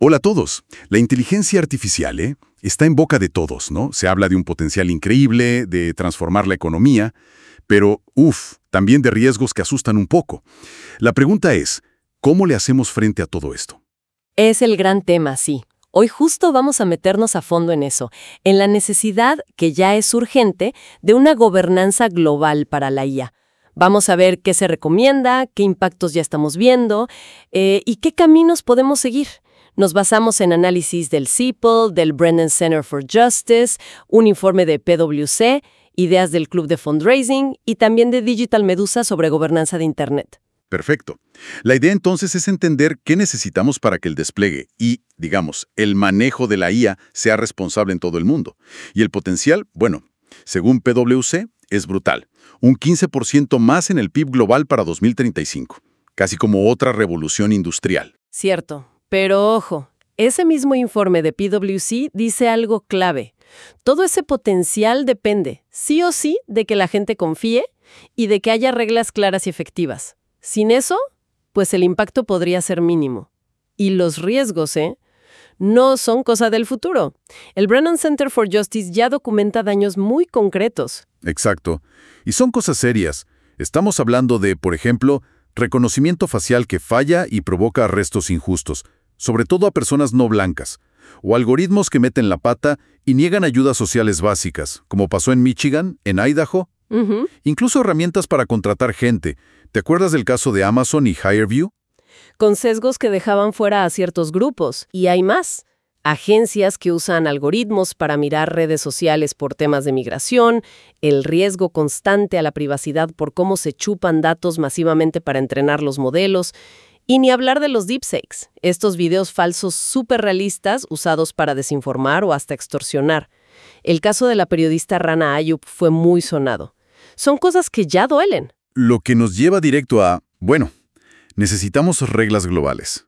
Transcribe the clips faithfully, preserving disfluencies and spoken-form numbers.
Hola a todos. La inteligencia artificial, ¿eh? Está en boca de todos, ¿no? Se habla de un potencial increíble, de transformar la economía, pero, uff, también de riesgos que asustan un poco. La pregunta es, ¿cómo le hacemos frente a todo esto? Es el gran tema, sí. Hoy justo vamos a meternos a fondo en eso, en la necesidad, que ya es urgente, de una gobernanza global para la I A. Vamos a ver qué se recomienda, qué impactos ya estamos viendo eh, y qué caminos podemos seguir. Nos basamos en análisis del C I P L, del Brennan Center for Justice, un informe de P W C, ideas del Club de Fundraising y también de Digital Medusa sobre gobernanza de Internet. Perfecto. La idea entonces es entender qué necesitamos para que el despliegue y, digamos, el manejo de la I A sea responsable en todo el mundo. Y el potencial, bueno, según P W C, es brutal. Un quince por ciento más en el P I B global para dos mil treinta y cinco. Casi como otra revolución industrial. Cierto. Pero ojo, ese mismo informe de P W C dice algo clave. Todo ese potencial depende, sí o sí, de que la gente confíe y de que haya reglas claras y efectivas. Sin eso, pues el impacto podría ser mínimo. Y los riesgos, ¿eh? No son cosa del futuro. El Brennan Center for Justice ya documenta daños muy concretos. Exacto. Y son cosas serias. Estamos hablando de, por ejemplo, reconocimiento facial que falla y provoca arrestos injustos, sobre todo a personas no blancas, o algoritmos que meten la pata y niegan ayudas sociales básicas, como pasó en Michigan, en Idaho. Uh-huh. Incluso herramientas para contratar gente. ¿Te acuerdas del caso de Amazon y HireVue? Con sesgos que dejaban fuera a ciertos grupos. Y hay más. Agencias que usan algoritmos para mirar redes sociales por temas de migración, el riesgo constante a la privacidad por cómo se chupan datos masivamente para entrenar los modelos. Y ni hablar de los deepfakes, estos videos falsos súper realistas usados para desinformar o hasta extorsionar. El caso de la periodista Rana Ayub fue muy sonado. Son cosas que ya duelen. Lo que nos lleva directo a, bueno, necesitamos reglas globales.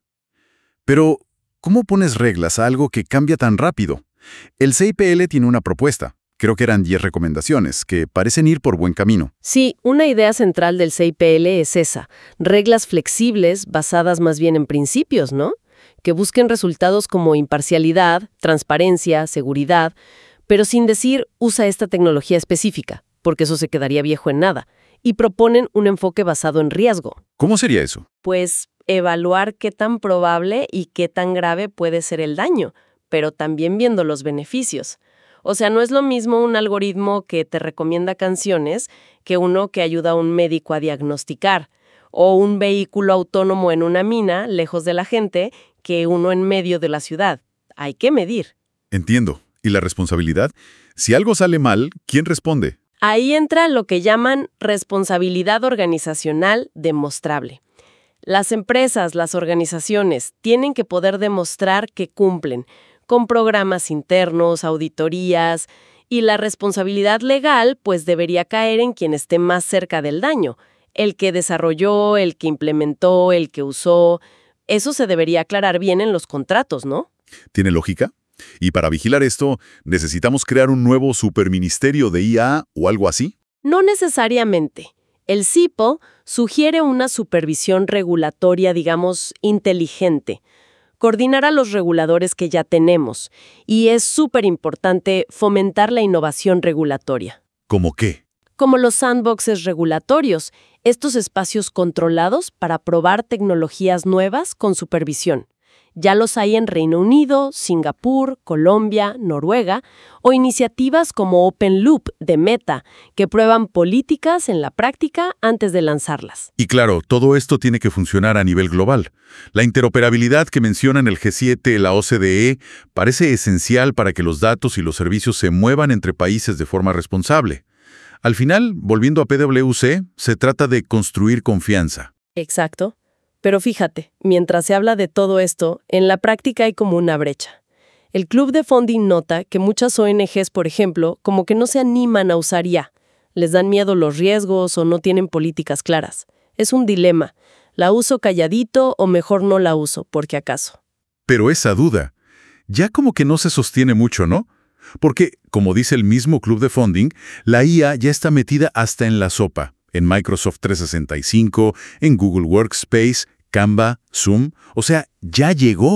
Pero, ¿cómo pones reglas a algo que cambia tan rápido? El C I P L tiene una propuesta. Creo que eran diez recomendaciones, que parecen ir por buen camino. Sí, una idea central del C I P L es esa. Reglas flexibles basadas más bien en principios, ¿no? Que busquen resultados como imparcialidad, transparencia, seguridad, pero sin decir usa esta tecnología específica, porque eso se quedaría viejo en nada. Y proponen un enfoque basado en riesgo. ¿Cómo sería eso? Pues evaluar qué tan probable y qué tan grave puede ser el daño, pero también viendo los beneficios. O sea, no es lo mismo un algoritmo que te recomienda canciones que uno que ayuda a un médico a diagnosticar, o un vehículo autónomo en una mina, lejos de la gente, que uno en medio de la ciudad. Hay que medir. Entiendo. ¿Y la responsabilidad? Si algo sale mal, ¿quién responde? Ahí entra lo que llaman responsabilidad organizacional demostrable. Las empresas, las organizaciones, tienen que poder demostrar que cumplen, con programas internos, auditorías, y la responsabilidad legal pues debería caer en quien esté más cerca del daño, el que desarrolló, el que implementó, el que usó. Eso se debería aclarar bien en los contratos, ¿no? ¿Tiene lógica? Y para vigilar esto, ¿necesitamos crear un nuevo superministerio de I A o algo así? No necesariamente. El C I P L sugiere una supervisión regulatoria, digamos, inteligente. Coordinar a los reguladores que ya tenemos. Y es súper importante fomentar la innovación regulatoria. ¿Cómo qué? Como los sandboxes regulatorios, estos espacios controlados para probar tecnologías nuevas con supervisión. Ya los hay en Reino Unido, Singapur, Colombia, Noruega, o iniciativas como Open Loop de Meta, que prueban políticas en la práctica antes de lanzarlas. Y claro, todo esto tiene que funcionar a nivel global. La interoperabilidad que mencionan el G siete, la O C D E, parece esencial para que los datos y los servicios se muevan entre países de forma responsable. Al final, volviendo a P W C, se trata de construir confianza. Exacto. Pero fíjate, mientras se habla de todo esto, en la práctica hay como una brecha. El Club de Funding nota que muchas O N Ges, por ejemplo, como que no se animan a usar I A. Les dan miedo los riesgos o no tienen políticas claras. Es un dilema. ¿La uso calladito o mejor no la uso, porque acaso? Pero esa duda, ya como que no se sostiene mucho, ¿no? Porque, como dice el mismo Club de Funding, la I A ya está metida hasta en la sopa. En Microsoft trescientos sesenta y cinco, en Google Workspace, Canva, Zoom, o sea, ya llegó.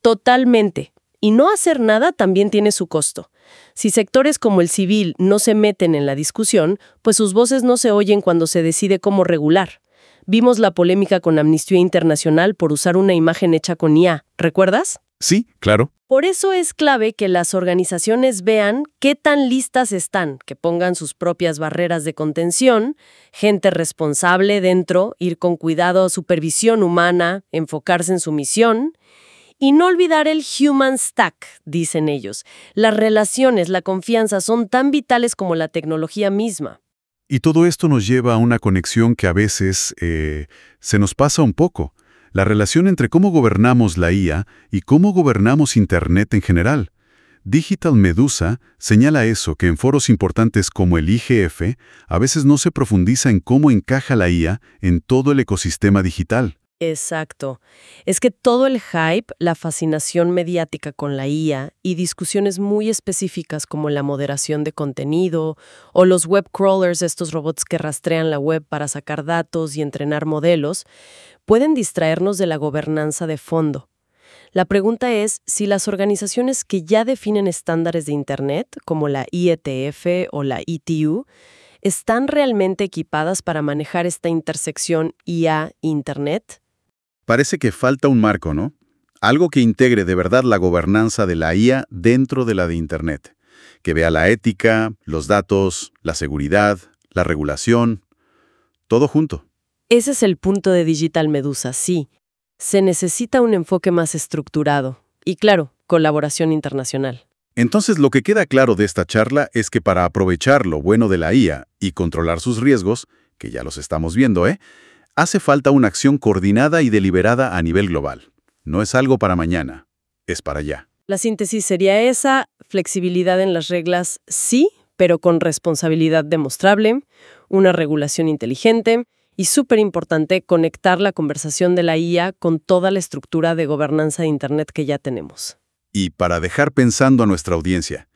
Totalmente. Y no hacer nada también tiene su costo. Si sectores como el civil no se meten en la discusión, pues sus voces no se oyen cuando se decide cómo regular. Vimos la polémica con Amnistía Internacional por usar una imagen hecha con I A, ¿recuerdas? Sí, claro. Por eso es clave que las organizaciones vean qué tan listas están, que pongan sus propias barreras de contención, gente responsable dentro, ir con cuidado, supervisión humana, enfocarse en su misión. Y no olvidar el human stack, dicen ellos. Las relaciones, la confianza son tan vitales como la tecnología misma. Y todo esto nos lleva a una conexión que a veces eh, se nos pasa un poco. La relación entre cómo gobernamos la I A y cómo gobernamos Internet en general. Digital Medusa señala eso, que en foros importantes como el I G F, a veces no se profundiza en cómo encaja la I A en todo el ecosistema digital. Exacto. Es que todo el hype, la fascinación mediática con la I A y discusiones muy específicas como la moderación de contenido o los web crawlers, estos robots que rastrean la web para sacar datos y entrenar modelos, pueden distraernos de la gobernanza de fondo. La pregunta es si las organizaciones que ya definen estándares de Internet, como la I E T F o la I T U, ¿están realmente equipadas para manejar esta intersección I A-Internet? Parece que falta un marco, ¿no? Algo que integre de verdad la gobernanza de la I A dentro de la de Internet. Que vea la ética, los datos, la seguridad, la regulación, todo junto. Ese es el punto de Digital Medusa, sí. Se necesita un enfoque más estructurado. Y claro, colaboración internacional. Entonces, lo que queda claro de esta charla es que para aprovechar lo bueno de la I A y controlar sus riesgos, que ya los estamos viendo, ¿eh? Hace falta una acción coordinada y deliberada a nivel global. No es algo para mañana, es para ya. La síntesis sería esa: flexibilidad en las reglas, sí, pero con responsabilidad demostrable, una regulación inteligente y, súper importante, conectar la conversación de la I A con toda la estructura de gobernanza de Internet que ya tenemos. Y para dejar pensando a nuestra audiencia,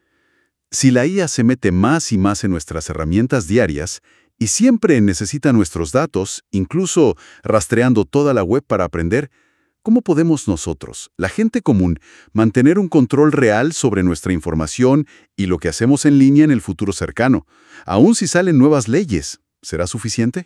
si la I A se mete más y más en nuestras herramientas diarias y siempre necesita nuestros datos, incluso rastreando toda la web para aprender, ¿cómo podemos nosotros, la gente común, mantener un control real sobre nuestra información y lo que hacemos en línea en el futuro cercano? Aún si salen nuevas leyes, ¿será suficiente?